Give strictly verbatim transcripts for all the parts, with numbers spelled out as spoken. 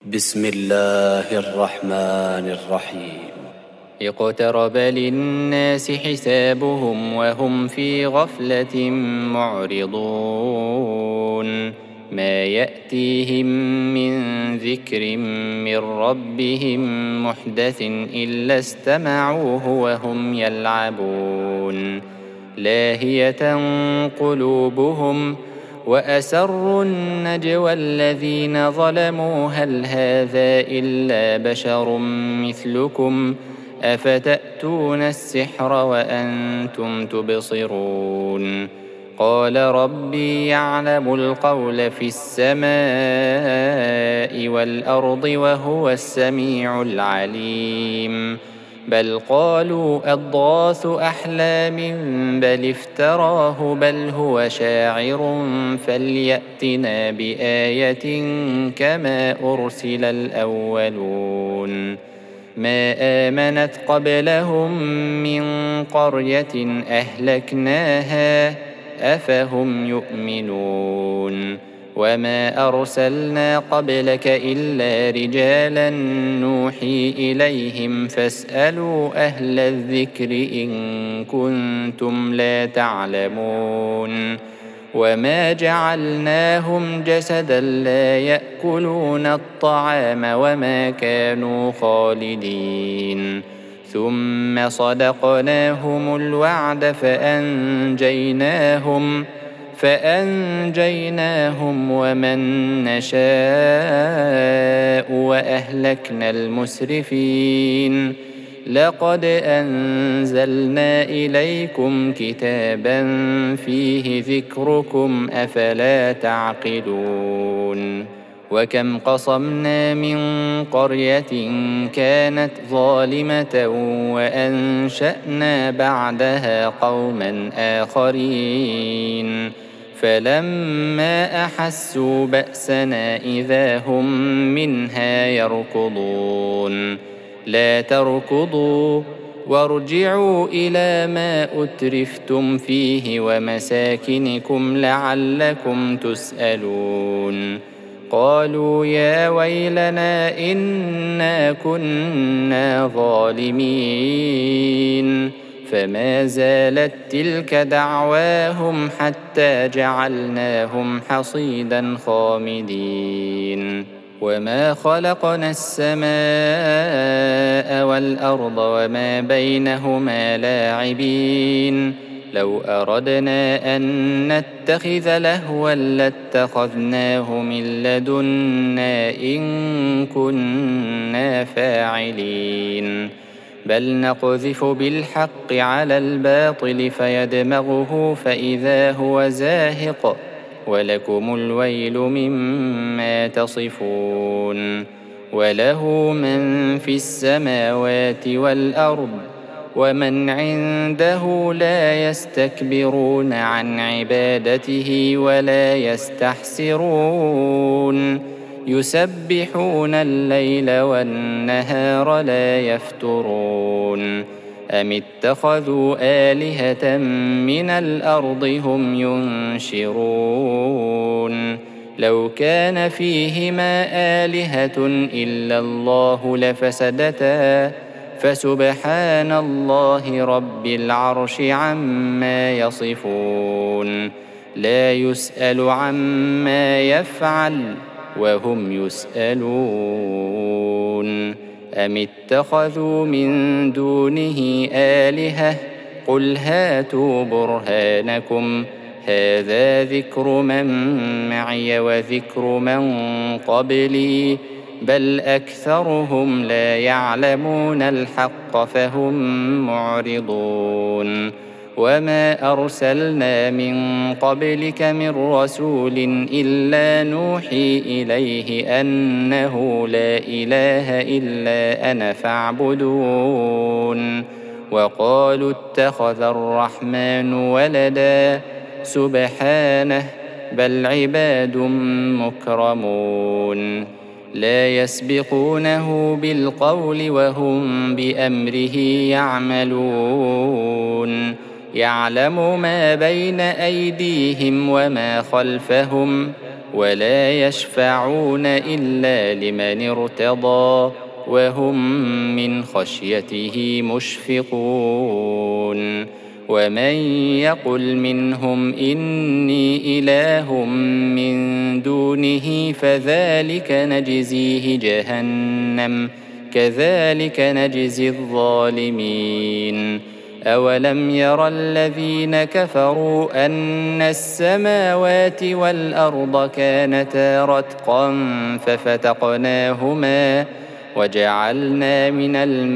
بسم الله الرحمن الرحيم اقترب للناس حسابهم وهم في غفلة معرضون ما يأتيهم من ذكر من ربهم محدث إلا استمعوه وهم يلعبون لاهية قلوبهم وأسروا النجوى الذين ظلموا هل هذا إلا بشر مثلكم أفتأتون السحر وأنتم تبصرون قال ربي يعلم القول في السماء والأرض وهو السميع العليم بل قالوا أضغاث أحلام بل افتراه بل هو شاعر فليأتنا بآية كما أرسل الأولون ما آمنت قبلهم من قرية أهلكناها أفهم يؤمنون وما أرسلنا قبلك إلا رجالا نوحي إليهم فاسألوا أهل الذكر إن كنتم لا تعلمون وما جعلناهم جسدا لا يأكلون الطعام وما كانوا خالدين ثم صدقناهم الوعد فأنجيناهم فأنجيناهم ومن نشاء وأهلكنا المسرفين لقد أنزلنا إليكم كتابا فيه ذكركم أفلا تعقلون وكم قصمنا من قرية كانت ظالمة وأنشأنا بعدها قوما آخرين فلما أحسوا بأسنا إذا هم منها يركضون لا تركضوا وارجعوا إلى ما أترفتم فيه ومساكنكم لعلكم تسألون قالوا يا ويلنا إنا كنا ظالمين فما زالت تلك دعواهم حتى جعلناهم حصيدا خامدين وما خلقنا السماء والأرض وما بينهما لاعبين لو أردنا أن نتخذ لهوا لاتخذناه من لدنا إن كنا فاعلين بل نقذف بالحق على الباطل فيدمغه فإذا هو زاهق ولكم الويل مما تصفون وله من في السماوات والأرض ومن عنده لا يستكبرون عن عبادته ولا يستحسرون يسبحون الليل والنهار لا يفترون أم اتخذوا آلهة من الأرض هم ينشرون لو كان فيهما آلهة إلا الله لفسدتا فسبحان الله رب العرش عما يصفون لا يسأل عما يفعل وهم يسألون أم اتخذوا من دونه آلهة قل هاتوا برهانكم هذا ذكر من معي وذكر من قبلي بل أكثرهم لا يعلمون الحق فهم معرضون وما أرسلنا من قبلك من رسول إلا نوحي إليه أنه لا إله إلا أنا فاعبدون وقالوا اتخذ الرحمن ولدا سبحانه بل عباد مكرمون لا يسبقونه بالقول وهم بأمره يعملون يعلم ما بين أيديهم وما خلفهم ولا يشفعون إلا لمن ارتضى وهم من خشيته مشفقون ومن يقل منهم إني إله من دونه فذلك نجزيه جهنم كذلك نجزي الظالمين أولم ير الذين كفروا أن السماوات والأرض كانتا رتقا ففتقناهما وجعلنا من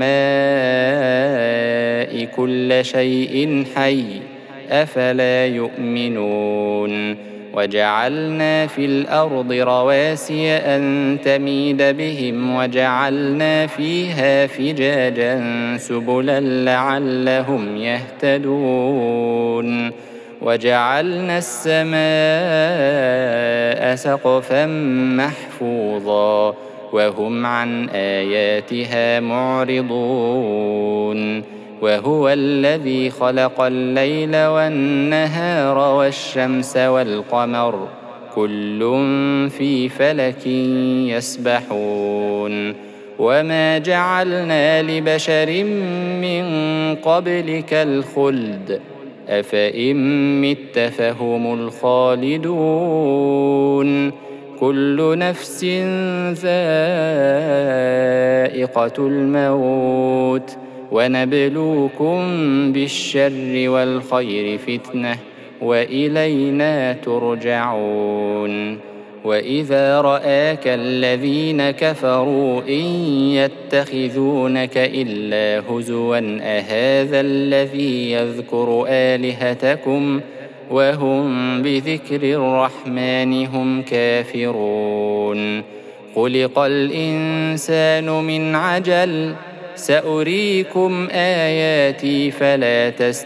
الماء كل شيء حي أفلا يؤمنون وجعلنا في الأرض رواسي أن تميد بهم وجعلنا فيها فجاجا سبلا لعلهم يهتدون وجعلنا السماء سقفا محفوظا وهم عن آياتها معرضون وهو الذي خلق الليل والنهار والشمس والقمر كل في فلك يسبحون وما جعلنا لبشر من قبلك الخلد أفإن مت فهم الخالدون كل نفس ذائقة الموت ونبلوكم بالشر والخير فتنة وإلينا ترجعون وإذا رآك الذين كفروا إن يتخذونك إلا هزوا أهذا الذي يذكر آلهتكم وهم بذكر الرحمن هم كافرون خلق الإنسان من عجل سأريكم آياتي فلا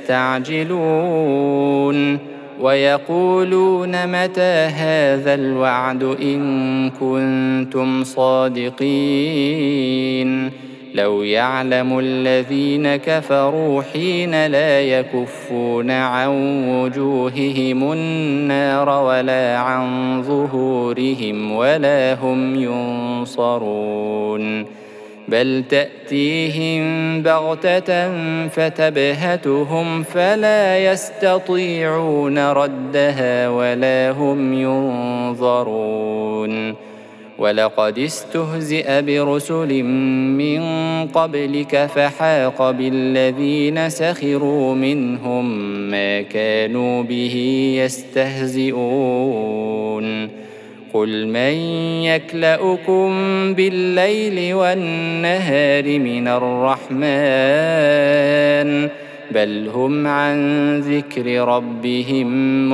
تستعجلون ويقولون متى هذا الوعد إن كنتم صادقين لو يعلم الذين كفروا حين لا يكفون عن وجوههم النار ولا عن ظهورهم ولا هم ينصرون بل تأتيهم بغتة فتبهتهم فلا يستطيعون ردها ولا هم ينظرون ولقد استهزئ برسل من قبلك فحاق بالذين سخروا منهم ما كانوا به يستهزئون قل من يكلؤكم بالليل والنهار من الرحمن بل هم عن ذكر ربهم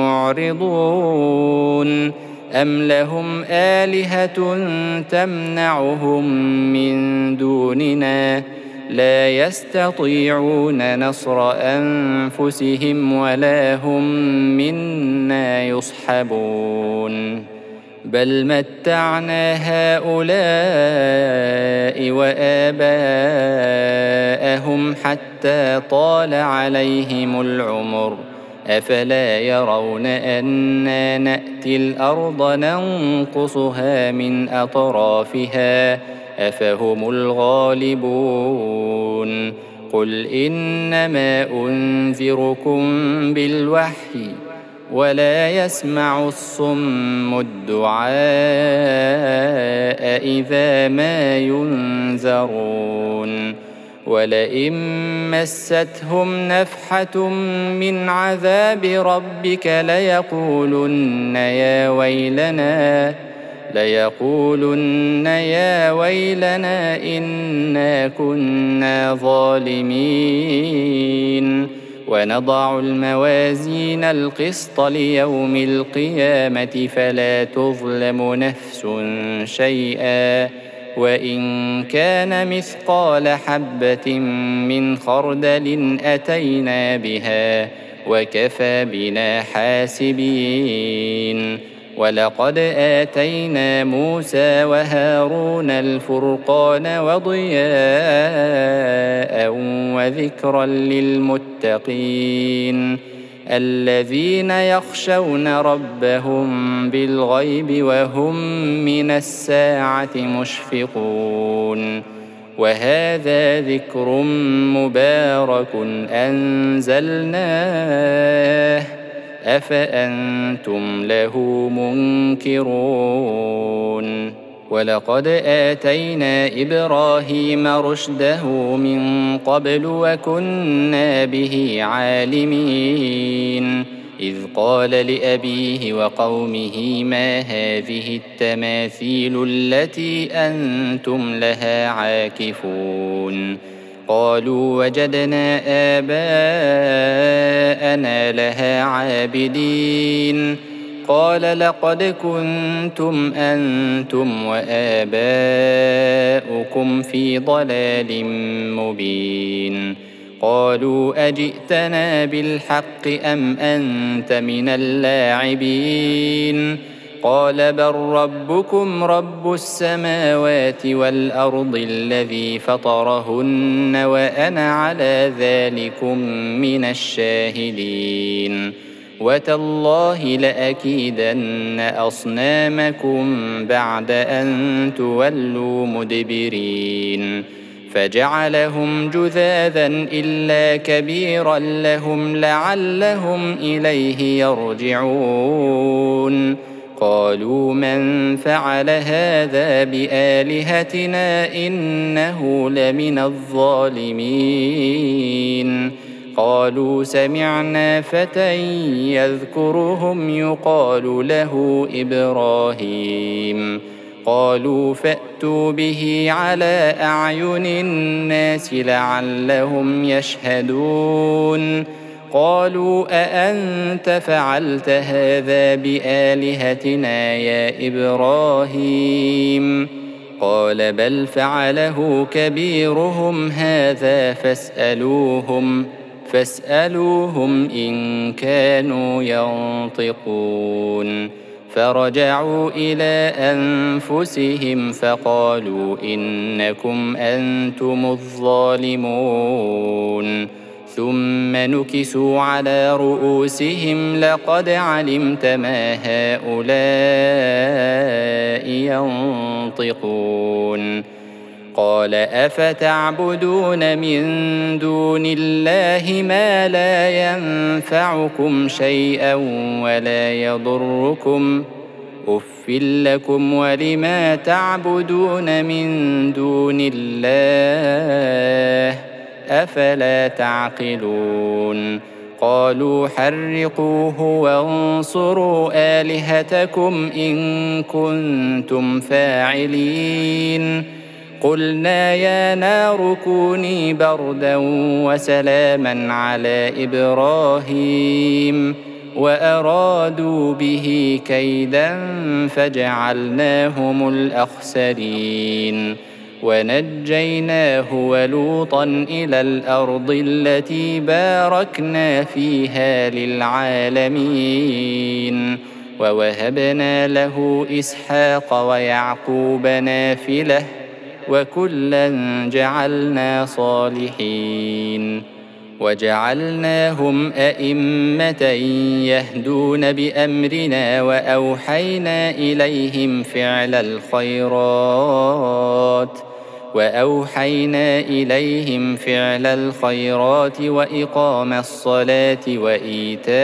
معرضون أم لهم آلهة تمنعهم من دوننا لا يستطيعون نصر أنفسهم ولا هم منا يصحبون بل متعنا هؤلاء وآباءهم حتى طال عليهم العمر أفلا يرون أنا نأتي الأرض ننقصها من أطرافها أفهم الغالبون قل إنما أنذركم بالوحي ولا يسمع الصم الدعاء إذا ما ينذرون ولئن مستهم نفحة من عذاب ربك ليقولن يا ويلنا ليقولن يا ويلنا إنا كنا ظالمين ونضع الموازين القسط ليوم القيامة فلا تظلم نفس شيئا وإن كان مثقال حبة من خردل أتينا بها وكفى بنا حاسبين ولقد آتينا موسى وهارون الفرقان وضياء وذكرا للمتقين الذين يخشون ربهم بالغيب وهم من الساعة مشفقون وهذا ذكر مبارك أنزلناه أفأنتم له منكرون ولقد آتينا إبراهيم رشده من قبل وكنا به عالمين إذ قال لأبيه وقومه ما هذه التماثيل التي أنتم لها عاكفون قالوا وجدنا آباءنا لها عابدين قال لقد كنتم أنتم وآباؤكم في ضلال مبين قالوا أجئتنا بالحق أم أنت من اللاعبين قال بل ربكم رب السماوات والأرض الذي فطرهن وأنا على ذلكم من الشاهدين وتالله لأكيدن أصنامكم بعد أن تولوا مدبرين فجعلهم جذاذا إلا كبيرا لهم لعلهم إليه يرجعون قالوا من فعل هذا بآلهتنا إنه لمن الظالمين قالوا سمعنا فتى يذكرهم يقال له إبراهيم قالوا فأتوا به على أعين الناس لعلهم يشهدون قالوا أأنت فعلت هذا بآلهتنا يا إبراهيم قال بل فعله كبيرهم هذا فاسألوهم فاسألوهم إن كانوا ينطقون فرجعوا إلى أنفسهم فقالوا إنكم أنتم الظالمون ثم نكسوا على رؤوسهم لقد علمت ما هؤلاء ينطقون قال أفتعبدون من دون الله ما لا ينفعكم شيئا ولا يضركم أف لكم ولما تعبدون من دون الله أفلا تعقلون قالوا حرقوه وانصروا آلهتكم إن كنتم فاعلين قلنا يا نار كوني بردا وسلاما على إبراهيم وأرادوا به كيدا فجعلناهم الأخسرين ونجيناه ولوطا إلى الأرض التي باركنا فيها للعالمين ووهبنا له إسحاق ويعقوب نافلة وكلا جعلنا صالحين وجعلناهم أئمة يهدون بأمرنا وأوحينا إليهم فعل الخيرات وأوحينا إليهم فعل الخيرات وإقام الصلاة وإيتاء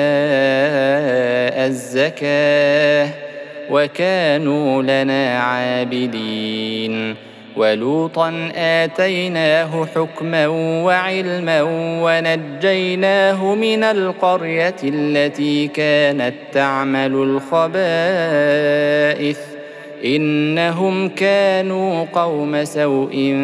الزكاة وكانوا لنا عابدين ولوطا آتيناه حكما وعلما ونجيناه من القرية التي كانت تعمل الخبائث إنهم كانوا قوم سوء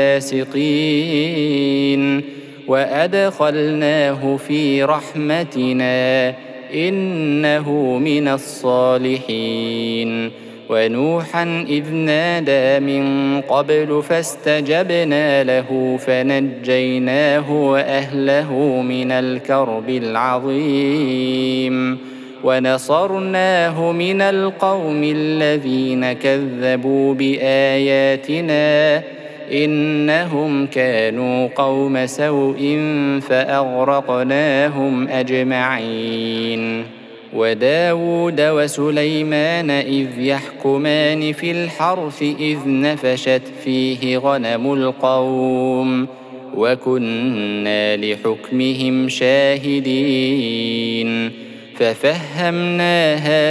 فاسقين وأدخلناه في رحمتنا إنه من الصالحين ونوحا إذ نادى من قبل فاستجبنا له فنجيناه وأهله من الكرب العظيم ونصرناه من القوم الذين كذبوا بآياتنا إنهم كانوا قوم سوء فأغرقناهم أجمعين. وداود وسليمان إذ يحكمان في الحرث إذ نفشت فيه غنم القوم وكنا لحكمهم شاهدين ففهمناها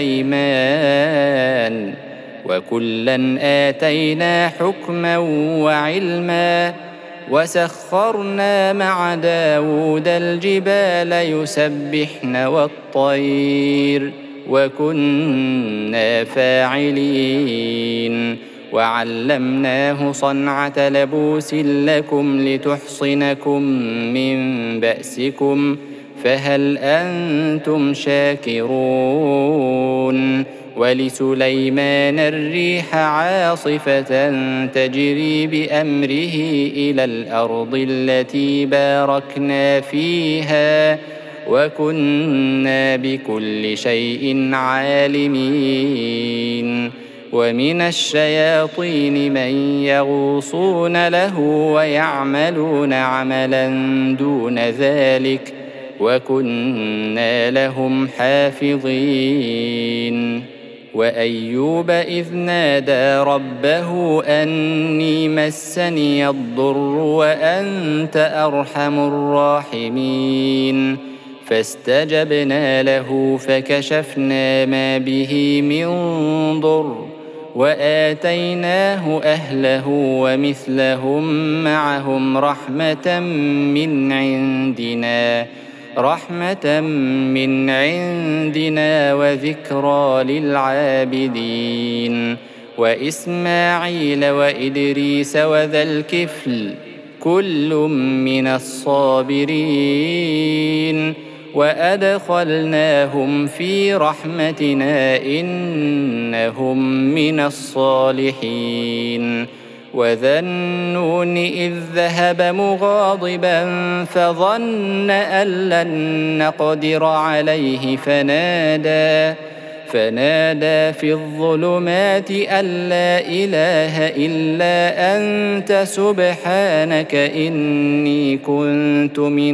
سليمان وكلا آتينا حكما وعلما وسخرنا مع داود الجبال يسبحن والطير وكنا فاعلين وعلمناه صنعة لبوس لكم لتحصنكم من بأسكم فهل أنتم شاكرون. ولسليمان الريح عاصفة تجري بأمره إلى الأرض التي باركنا فيها وكنا بكل شيء عالمين. ومن الشياطين من يغوصون له ويعملون عملا دون ذلك وكنا لهم حافظين. وأيوب إذ نادى ربه أني مسني الضر وأنت أرحم الراحمين فاستجبنا له فكشفنا ما به من ضر وآتيناه أهله ومثلهم معهم رحمة من عندنا رحمة من عندنا وذكرى للعابدين. وإسماعيل وإدريس وذا الكفل كل من الصابرين وأدخلناهم في رحمتنا إنهم من الصالحين. وذا النون إذ ذهب مغاضبا فظن أن لن نقدر عليه فنادى فنادى في الظلمات أن لا إله إلا أنت سبحانك إني كنت من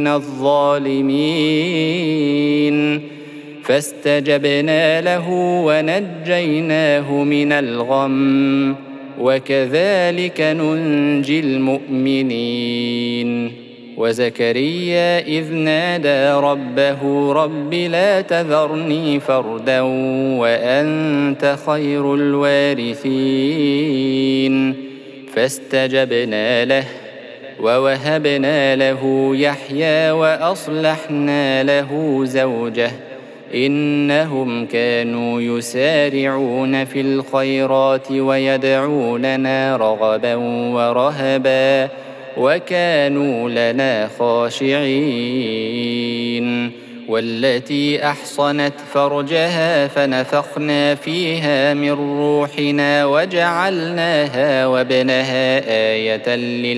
الظالمين فاستجبنا له ونجيناه من الغم وكذلك ننجي المؤمنين. وزكريا إذ نادى ربه رب لا تذرني فردا وأنت خير الوارثين فاستجبنا له ووهبنا له يحيى وأصلحنا له زوجه إنهم كانوا يسارعون في الخيرات ويدعوننا رغبا ورهبا وكانوا لنا خاشعين. والتي أحصنت فرجها فنفخنا فيها من روحنا وجعلناها وابنها آية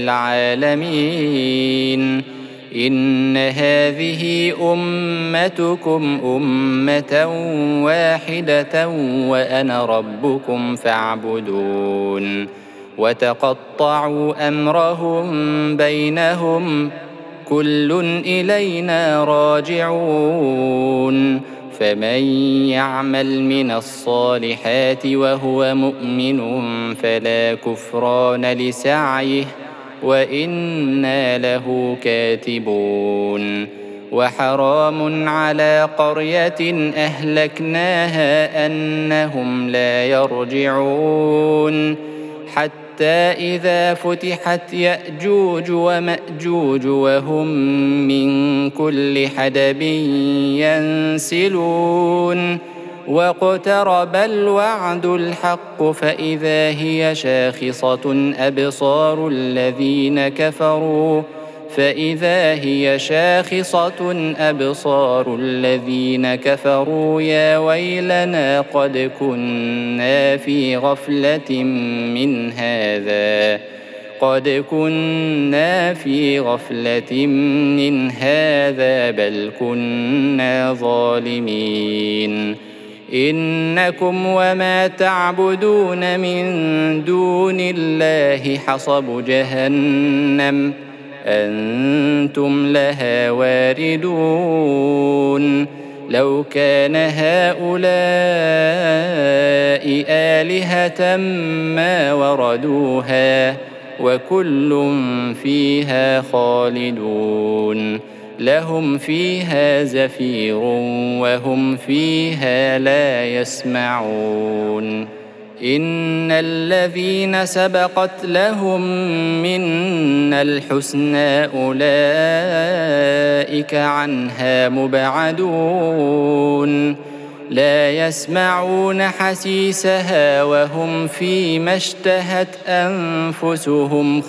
للعالمين. إن هذه أمتكم أمة واحدة وأنا ربكم فاعبدون. وتقطعوا أمرهم بينهم كل إلينا راجعون. فمن يعمل من الصالحات وهو مؤمن فلا كفران لسعيه وإنا له كاتبون. وحرام على قرية أهلكناها أنهم لا يرجعون حتى إذا فتحت يأجوج ومأجوج وهم من كل حدب ينسلون. واقترب الوعد الحق فإذا هي شاخصة أبصار الذين كفروا فإذا هي شاخصة أبصار الذين كفروا يا ويلنا قد كنا في غفلة من هذا قد كنا في غفلة من هذا بل كنا ظالمين. إنكم وما تعبدون من دون الله حصب جهنم أنتم لها واردون لو كان هؤلاء آلهة ما وردوها وكل فيها خالدون لهم فيها زفير وهم فيها لا يسمعون إن الذين سبقت لهم منا الحسنى أولئك عنها مبعدون لا يسمعون حسيسها وهم فيما اشتهت أنفسهم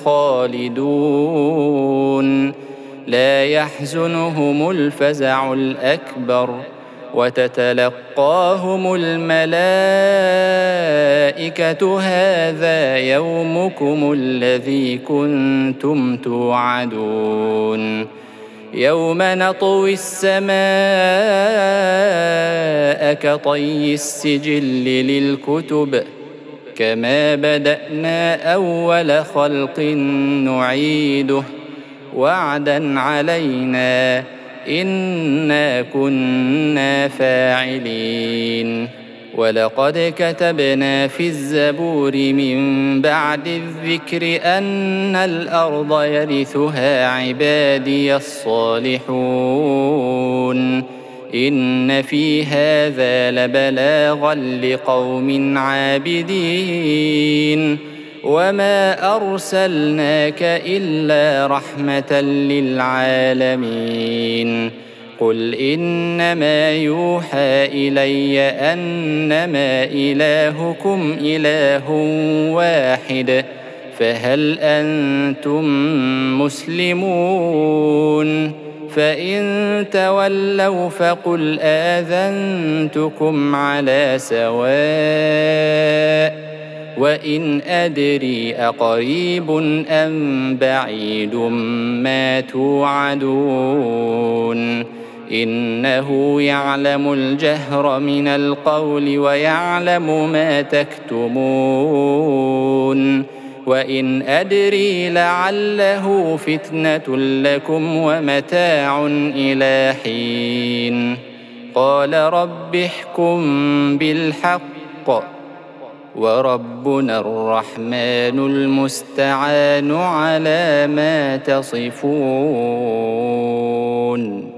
خالدون لا يحزنهم الفزع الأكبر وتتلقاهم الملائكة هذا يومكم الذي كنتم توعدون يوم نطوي السماء كطي السجل للكتب كما بدأنا أول خلق نعيده وعدا علينا إنا كنا فاعلين ولقد كتبنا في الزبور من بعد الذكر أن الأرض يرثها عبادي الصالحون إن في هذا لبلاغا لقوم عابدين وما أرسلناك إلا رحمة للعالمين قل إنما يوحى إلي أنما إلهكم إله واحد فهل أنتم مسلمون فإن تولوا فقل آذنتكم على سواء وإن أدري أقريب أم بعيد ما توعدون إنه يعلم الجهر من القول ويعلم ما تكتمون وإن أدري لعله فتنة لكم ومتاع إلى حين قال رب احكم بالحق وربنا الرحمن المستعان على ما تصفون.